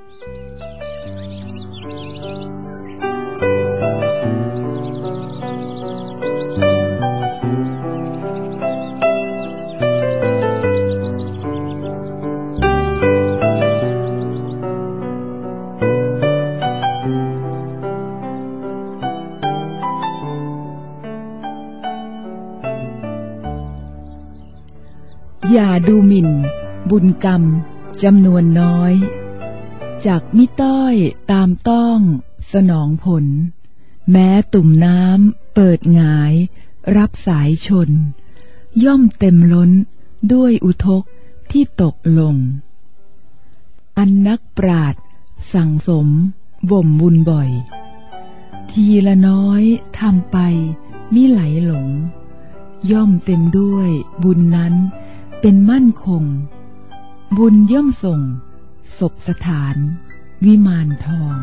อย่าดูหมิ่นบุญกรรมจำนวนน้อยจากมิต้อยตามต้องสนองผลแม้ตุ่มน้ำเปิดหงายรับสายชนย่อมเต็มล้นด้วยอุทกที่ตกลงอันนักปราชญ์สั่งสมบ่มบุญบ่อยทีละน้อยทำไปมิไหลหลงย่อมเต็มด้วยบุญนั้นเป็นมั่นคงบุญย่อมส่งศพสถานวิมานทอง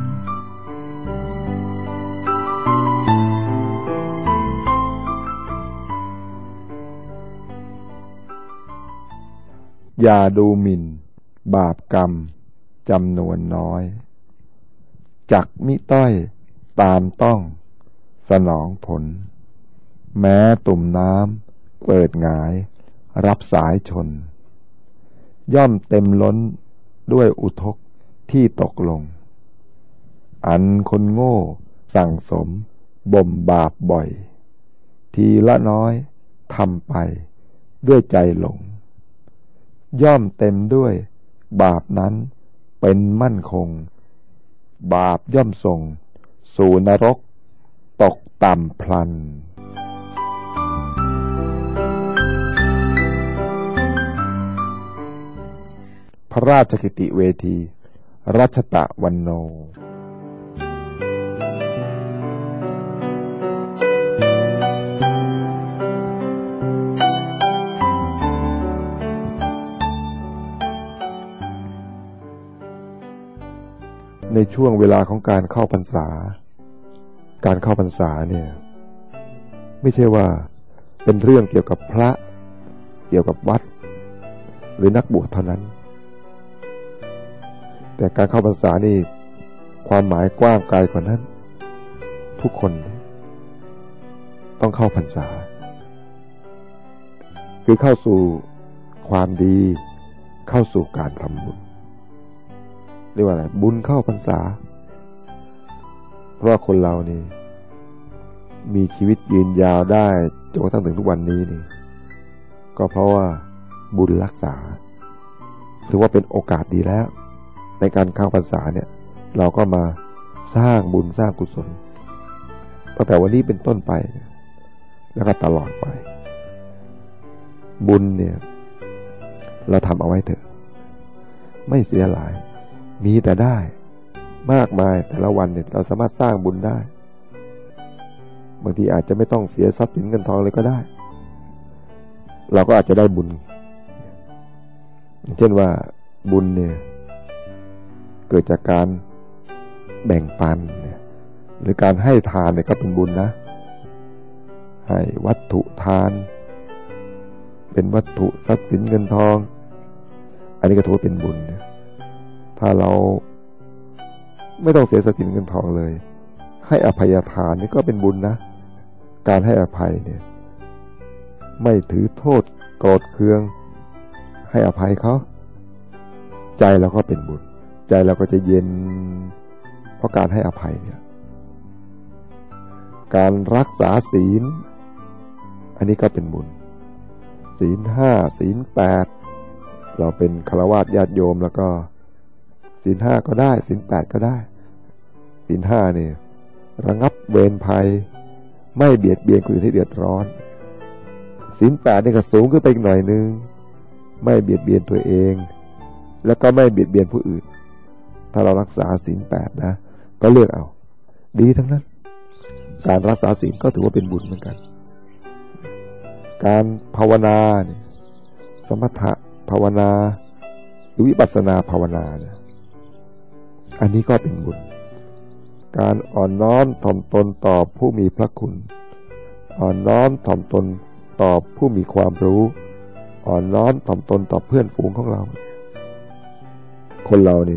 อย่าดูหมิ่นบาปกรรมจำนวนน้อยจักมิต้อยตามต้องสนองผลแม้ตุ่มน้ำเปิดหงายรับสายชนย่อมเต็มล้นด้วยอุทกที่ตกลงอันคนโง่สั่งสมบ่มบาปบ่อยทีละน้อยทำไปด้วยใจหลงย่อมเต็มด้วยบาปนั้นเป็นมั่นคงบาปย่อมส่งสู่นรกตกต่ำพลันพระราชกิติเวทีรัชตะวันโนในช่วงเวลาของการเข้าพรรษาเนี่ยไม่ใช่ว่าเป็นเรื่องเกี่ยวกับพระเกี่ยวกับวัดหรือนักบวชเท่านั้นแต่การเข้าพรรษานี่ความหมายกว้างไกลกว่านั้นทุกคนต้องเข้าพรรษาคือเข้าสู่ความดีเข้าสู่การทำบุญเรียกว่าอะไรบุญเข้าพรรษาเพราะว่าคนเรานี่มีชีวิตยืนยาวได้จนกระทั่งถึงทุกวันนี้นี่ก็เพราะว่าบุญรักษาถือว่าเป็นโอกาสดีแล้วในการเข้าพรรษาเนี่ยเราก็มาสร้างบุญสร้างกุศลตั้งแต่วันนี้เป็นต้นไปแล้วก็ตลอดไปบุญเนี่ยเราทำเอาไว้เถอะไม่เสียหลายมีแต่ได้มากมายแต่ละวันเนี่ยเราสามารถสร้างบุญได้บางทีอาจจะไม่ต้องเสียทรัพย์สินเงินทองเลยก็ได้เราก็อาจจะได้บุญเช่นว่าบุญเนี่ยเกิดจากการแบ่งปันเนี่ยหรือการให้ทานเนี่ยก็เป็นบุญนะให้วัตถุทานเป็นวัตถุทรัพย์สินเงินทองอันนี้ก็ถือว่าเป็นบุญเนี่ยถ้าเราไม่ต้องเสียทรัพย์สินเงินทองเลยให้อภัยทานนี่ก็เป็นบุญนะการให้อภัยเนี่ยไม่ถือโทษโกรธเคืองให้อภัยเขาใจเราก็เป็นบุญใจเราก็จะเย็นเพราะการให้อภัยเนี่ยการรักษาศีลอันนี้ก็เป็นบุญศีล 5 ศีล 8เราเป็นฆราวาสญาติโยมแล้วก็ศีล 5ก็ได้ศีล 8ก็ได้ศีล 5เนี่ยระงับเวรภัยไม่เบียดเบียนคนอื่นให้เดือดร้อนศีล 8นี่ก็สูงขึ้นไปอีกหน่อยนึงไม่เบียดเบียนตัวเองแล้วก็ไม่เบียดเบียนผู้อื่นถ้าเรารักษาศีล 8นะก็เลือกเอาดีทั้งนั้นการรักษาศีลก็ถือว่าเป็นบุญเหมือนกันการภาวนาเนี่ยสมถะภาวนาหรือวิปัสสนาภาวนาเนี่ยอันนี้ก็เป็นบุญการอ่อนน้อมถ่อมตนต่อผู้มีพระคุณอ่อนน้อมถ่อมตนต่อผู้มีความรู้อ่อนน้อมถ่อมตนต่อเพื่อนฝูงของเราคนเรานี่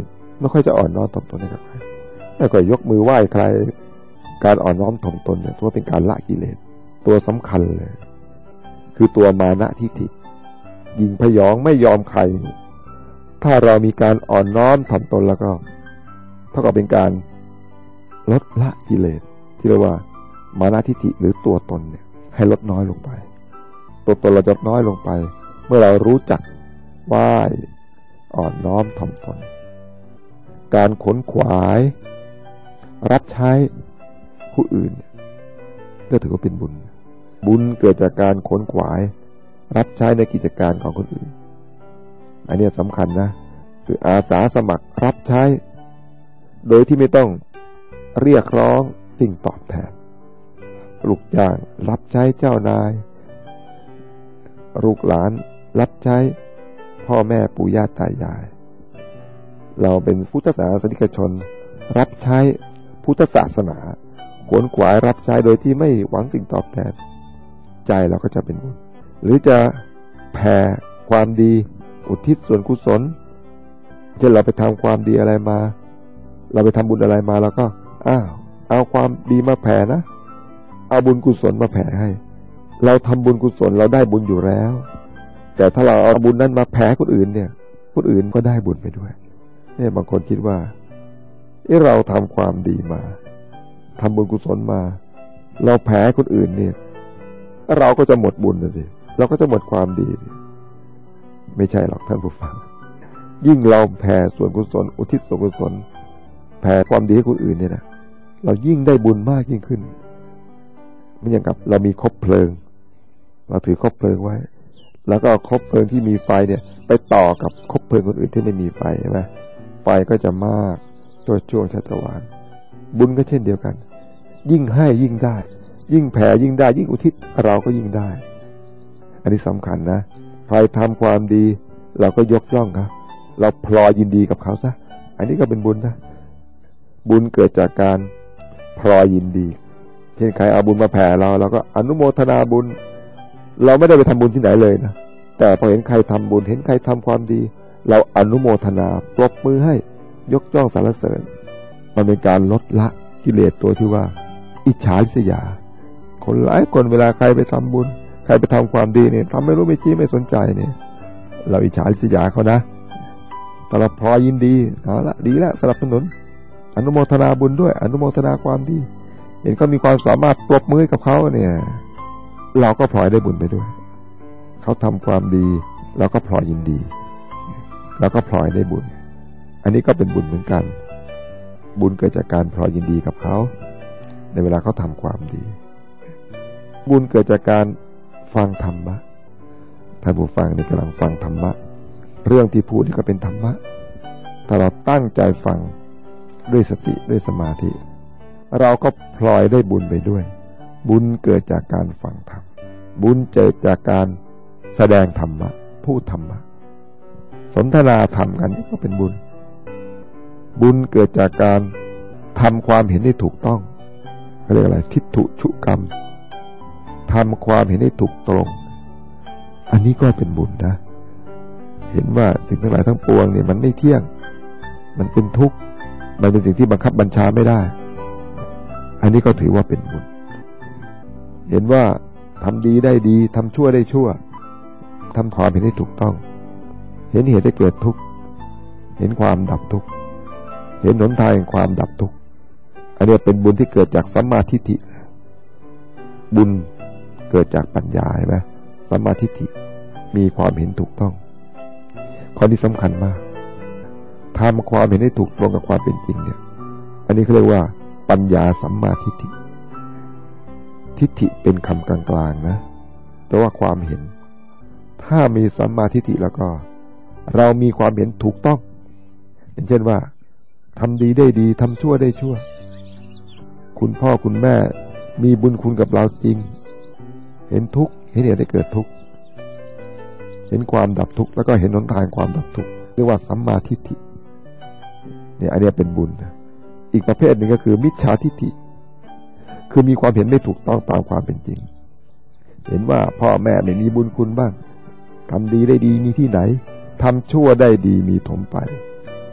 ไม่ค่อยจะอ่อนน้อมถ่อมตนให้กับใครไม่ค่อยยกมือไหว้ใครการอ่อนน้อมถ่อมตนเนี่ยถือว่าเป็นการละกิเลสตัวสำคัญเลยคือตัวมานะทิฏฐิยิงพยองไม่ยอมใครถ้าเรามีการอ่อนน้อมถ่อมตนแล้วก็เท่ากับเป็นการลดละกิเลสที่เรียกว่ามานะทิฏฐิหรือตัวตนเนี่ยให้ลดน้อยลงไปตัวตนเราจะน้อยลงไปเมื่อเรารู้จักไหว้อ่อนน้อมถ่อมตนการขนขวายรับใช้ผู้อื่นก็ถือว่าเป็นบุญบุญเกิดจากการขนขวายรับใช้ในกิจการของคนอื่นอันนี้สำคัญนะคืออาสาสมัครรับใช้โดยที่ไม่ต้องเรียกร้องสิ่งตอบแทนลูกจ้างรับใช้เจ้านายลูกหลานรับใช้พ่อแม่ปู่ย่าตายายเราเป็นพุทธศาสนิกชนรับใช้พุทธศาสนาขวนขวายรับใช้โดยที่ไม่หวังสิ่งตอบแทนใจเราก็จะเป็นบุญหรือจะแผ่ความดีอุทิศส่วนกุศลเช่นเราไปทำความดีอะไรมาเราไปทำบุญอะไรมาแล้วก็เอาความดีมาแผ่นะเอาบุญกุศลมาแผ่ให้เราทำบุญกุศลเราได้บุญอยู่แล้วแต่ถ้าเราเอาบุญนั้นมาแผ่คนอื่นเนี่ยคนอื่นก็ได้บุญไปด้วยเนี่ยบางคนคิดว่าเราทำความดีมาทำบุญกุศลมาเราแผ่คนอื่นเนี่ยเราก็จะหมดบุญนะสิเราก็จะหมดความดีไม่ใช่หรอกท่านผู้ฟังยิ่งเราแผ่ส่วนกุศลอุทิศส่วนกุศลแผ่ความดีให้คนอื่นเนี่ยนะเรายิ่งได้บุญมากยิ่งขึ้นมันอย่างกับเรามีคบเพลิงเราถือคบเพลิงไว้แล้วก็คบเพลิงที่มีไฟเนี่ยไปต่อกับคบเพลิงคนอื่นที่ไม่มีไฟใช่ไหมไฟก็จะมากตัวช่วงชัตวาลบุญก็เช่นเดียวกันยิ่งให้ยิ่งได้ยิ่งแผ่ยิ่งได้ยิ่งอุทิศเราก็ยิ่งได้อันนี้สำคัญนะใครทำความดีเราก็ยกย่องครับเราพลอยยินดีกับเขาซะอันนี้ก็เป็นบุญนะบุญเกิดจากการพลอยยินดีเช่นใครเอาบุญมาแผ่เราก็อนุโมทนาบุญเราไม่ได้ไปทำบุญที่ไหนเลยนะแต่พอเห็นใครทำบุญเห็นใครทำความดีเราอนุโมทนาปรบมือให้ยกย่องสรรเสริญมันเป็นการลดละกิเลสตัวที่ว่าอิจฉาริษยาคนหลายคนเวลาใครไปทำบุญใครไปทำความดีเนี่ยทำไม่รู้ไม่ชี้ไม่สนใจเนี่ยเราอิจฉาริษยาเขานะแต่เราพอยินดีเอาละดีละสนับสนุนอนุโมทนาบุญด้วยอนุโมทนาความดีเห็นเขามีความสามารถปรบมือกับเขาเนี่ยเราก็พลอยได้บุญไปด้วยเขาทำความดีเราก็พลอยยินดีเราก็พลอยได้บุญอันนี้ก็เป็นบุญเหมือนกันบุญเกิดจากการพลอยยินดีกับเขาในเวลาเขาทำความดีบุญเกิดจากการฟังธรรมะท่านผู้ฟังนี่กำลังฟังธรรมะเรื่องที่พูดนี่ก็เป็นธรรมะถ้าเราตั้งใจฟังด้วยสติด้วยสมาธิเราก็พลอยได้บุญไปด้วยบุญเกิดจากการฟังธรรมบุญเกิดจากการแสดงธรรมะพูดธรรมะสนทนาธรรมกันก็เป็นบุญบุญเกิดจากการทำความเห็นให้ถูกต้องเขาเรียกอะไรทิฏฐุชุกรรมทำความเห็นให้ถูกตรงอันนี้ก็เป็นบุญนะเห็นว่าสิ่งทั้งหลายทั้งปวงเนี่ยมันไม่เที่ยงมันเป็นทุกข์มันเป็นสิ่งที่บังคับบัญชาไม่ได้อันนี้ก็ถือว่าเป็นบุญเห็นว่าทำดีได้ดีทำชั่วได้ชั่วทำความเห็นให้ถูกต้องเห็นเหตุให้เกิดทุกข์เห็นความดับทุกข์เห็นหนทางแห่งความดับทุกข์อันนี้เป็นบุญที่เกิดจากสัมมาทิฏฐิบุญเกิดจากปัญญาใช่ไหมสัมมาทิฏฐิมีความเห็นถูกต้องข้อนี้สำคัญมากทำความเห็นให้ถูกตรงกับความเป็นจริงเนี่ยอันนี้เขาเรียกว่าปัญญาสัมมาทิฏฐิทิฏฐิเป็นคำกลางๆนะแปลว่าความเห็นถ้ามีสัมมาทิฏฐิแล้วก็เรามีความเห็นถูกต้องอย่างเช่นว่าทำดีได้ดีทำชั่วได้ชั่วคุณพ่อคุณแม่มีบุญคุณกับเราจริงเห็นทุกข์เห็นเหตุให้เกิดทุกข์เห็นความดับทุกข์แล้วก็เห็นหนทางความดับทุกข์เรียกว่าสัมมาทิฏฐิเนี่ยอันนี้เป็นบุญนะอีกประเภทหนึ่งก็คือมิจฉาทิฏฐิคือมีความเห็นไม่ถูกต้องตามความเป็นจริงเห็นว่าพ่อแม่ไม่มีบุญคุณบ้างทำดีได้ดีมีที่ไหนทำชั่วได้ดีมีถมไป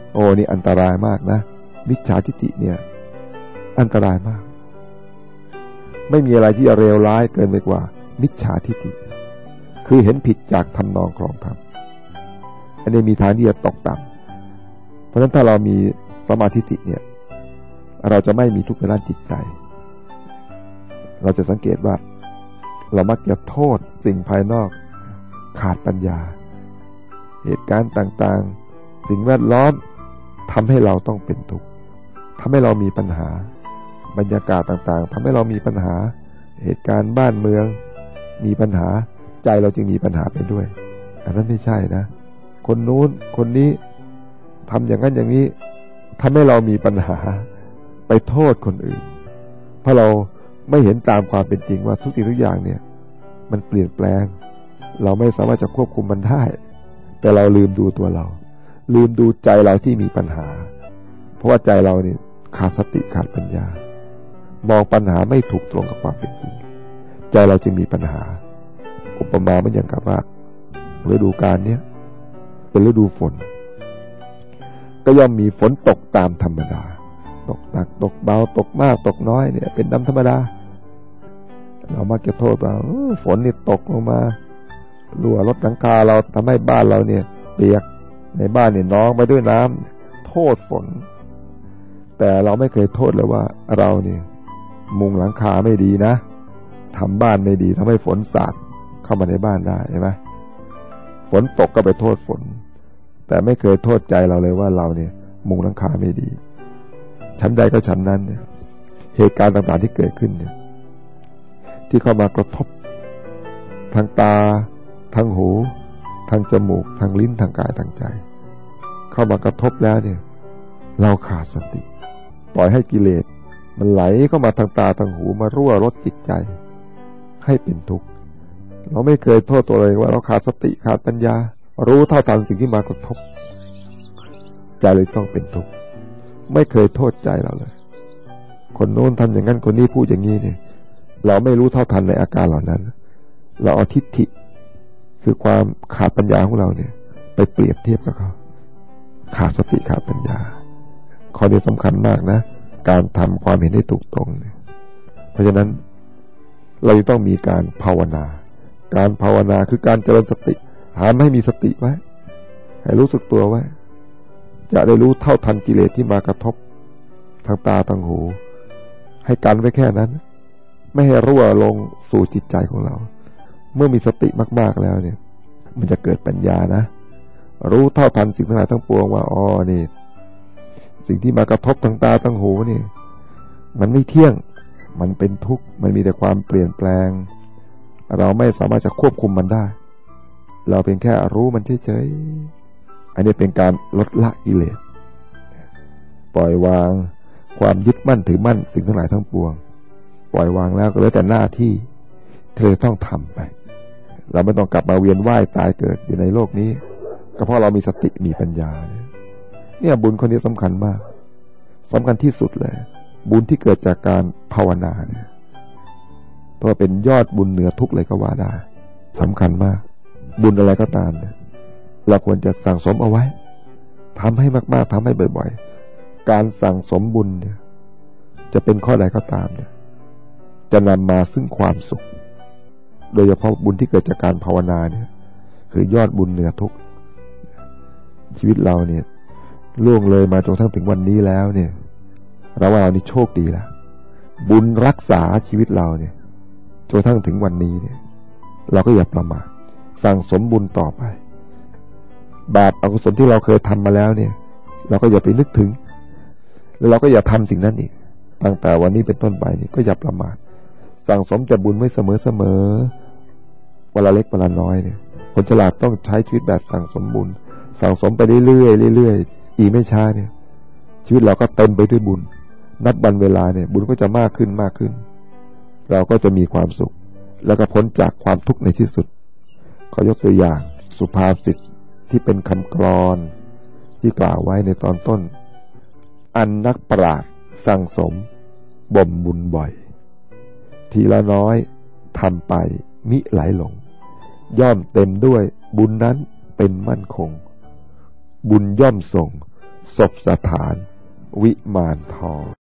โอ้นี่อันตรายมากนะมิจฉาทิฏฐิเนี่ยอันตรายมากไม่มีอะไรที่เลวร้ายเกินไปกว่ามิจฉาทิฏฐิคือเห็นผิดจากทำนองครองธรรมอันนี้มีทางที่จะตกต่ำเพราะฉะนั้นถ้าเรามีสัมมาทิฏฐิเนี่ยเราจะไม่มีทุกข์ในด้านจิตใจเราจะสังเกตว่าเรามักจะโทษสิ่งภายนอกขาดปัญญาเหตุการณ์ต่างๆสิ่งแวดล้อมทำให้เราต้องเป็นทุกข์ทำให้เรามีปัญหาบรรยากาศต่างๆทำให้เรามีปัญหาเหตุการณ์บ้านเมืองมีปัญหาใจเราจึงมีปัญหาไปด้วยอันนั้นไม่ใช่นะคนนู้นคนนี้ทำอย่างนั้นอย่างนี้ทำให้เรามีปัญหาไปโทษคนอื่นเพราะเราไม่เห็นตามความเป็นจริงว่าทุกสิ่งทุกอย่างเนี่ยมันเปลี่ยนแปลงเราไม่สามารถจะควบคุมมันได้แต่เราลืมดูตัวเราลืมดูใจเราที่มีปัญหาเพราะว่าใจเราเนี่ยขาดสติขาดปัญญามองปัญหาไม่ถูกตรงกับความเป็นจริงใจเราจึงมีปัญหาอุปมามันอย่างกับว่าฤดูกาลเนี้ยเป็นฤดูฝนก็ย่อมมีฝนตกตามธรรมดาตกหนักตกเบาตกมากตกน้อยเนี่ยเป็นธรรมดาเรามักจะโทษว่าฝนนี่ตกลงมารั่วรถหลังคาเราทำให้บ้านเราเนี่ยเปียกในบ้านเนี่ยน้องไปด้วยน้ำโทษฝนแต่เราไม่เคยโทษเลยว่าเราเนี่ยมุงหลังคาไม่ดีนะทำบ้านไม่ดีทำให้ฝนสาดเข้ามาในบ้านได้ใช่ไหมฝนตกก็ไปโทษฝนแต่ไม่เคยโทษใจเราเลยว่าเราเนี่ยมุงหลังคาไม่ดีชั้นใดก็ชั้นนั้นเนี่ยเหตุการณ์ต่างๆที่เกิดขึ้นเนี่ยที่เข้ามากระทบทางตาทางหูทางจมูกทางลิ้นทางกายทางใจเข้ามากระทบแล้วเนี่ยเราขาดสติปล่อยให้กิเลสมันไหลเข้ามาทางตาทางหูมารั่วรดจิตใจให้เป็นทุกข์เราไม่เคยโทษตัวเองว่าเราขาดสติขาดปัญญารู้เท่าทันสิ่งที่มากระทบใจเลยต้องเป็นทุกข์ไม่เคยโทษใจเราเลยคนโน้นทำอย่างนั้นคนนี้พูดอย่างนี้เนี่ยเราไม่รู้เท่าทันในอาการเหล่านั้นเราเอาทิฏฐิคือความขาดปัญญาของเราเนี่ยไปเปรียบเทียบกับเขาขาดสติขาดปัญญาข้อนี้สำคัญมากนะการทำความเห็นให้ถูกตรงเนี่ยเพราะฉะนั้นเราต้องมีการภาวนาการภาวนาคือการเจริญสติหาให้มีสติไว้ให้รู้สึกตัวไว้จะได้รู้เท่าทันกิเลสที่มากระทบทางตาทางหูให้กันไว้แค่นั้นไม่ให้รั่วลงสู่จิตใจของเราเมื่อมีสติมากๆแล้วเนี่ยมันจะเกิดปัญญานะรู้เท่าทันสิ่งทั้งหลายทั้งปวงว่าอ๋อนี่สิ่งที่มากระทบทางตาทางหูนี่มันไม่เที่ยงมันเป็นทุกข์มันมีแต่ความเปลี่ยนแปลงเราไม่สามารถจะควบคุมมันได้เราเพียงแค่รู้มันเฉยๆอันนี้เป็นการลดละกิเลสปล่อยวางความยึดมั่นถือมั่นสิ่งทั้งหลายทั้งปวงปล่อยวางแล้วก็เหลือแต่หน้าที่เธอต้องทำไปเราไม่ต้องกลับมาเวียนว่ายตายเกิดอยู่ในโลกนี้ก็เพราะเรามีสติมีปัญญาเนี่ยบุญคนนี้สำคัญมากสำคัญที่สุดเลยบุญที่เกิดจากการภาวนาเนี่ยเพราะเป็นยอดบุญเหนือทุกเลยก็ว่าได้สำคัญมากบุญอะไรก็ตามเนี่ยเราควรจะสั่งสมเอาไว้ทำให้มากๆทำให้บ่อยๆการสั่งสมบุญเนี่ยจะเป็นข้อใดก็ตามเนี่ยจะนำมาซึ่งความสุขโดยเฉพาะบุญที่เกิดจากการภาวนาเนี่ยคือยอดบุญเหนือทุกชีวิตเราเนี่ยล่วงเลยมาจนทั้งถึงวันนี้แล้วเนี่ยเราว่าเรานี่โชคดีแล้วบุญรักษาชีวิตเราเนี่ยจนทั้งถึงวันนี้เนี่ยเราก็อย่าประมาทสั่งสมบุญต่อไปบาปอกุศลที่เราเคยทำมาแล้วเนี่ยเราก็อย่าไปนึกถึงแล้วเราก็อย่าทำสิ่งนั้นอีกตั้งแต่วันนี้เป็นต้นไปนี่ก็อย่าประมาทสั่งสมแต่บุญไว้เสมอวันละเล็กวันละน้อยเนี่ยคนฉลาดต้องใช้ชีวิตแบบสั่งสมบุญสั่งสมไปเรื่อยๆอีกไม่ช้าเนี่ยชีวิตเราก็เต็มไปด้วยบุญนับวันเวลาเนี่ยบุญก็จะมากขึ้นเราก็จะมีความสุขแล้วก็พ้นจากความทุกข์ในที่สุดขอยกตัวอย่างสุภาษิตที่เป็นคำกลอนที่กล่าวไว้ในตอนต้นอันนักปราชญ์สั่งสมบ่มบุญบ่อยทีละน้อยทำไปมิไหลหลงย่อมเต็มด้วยบุญนั้นเป็นมั่นคงบุญย่อมส่งศพสถานวิมานทอง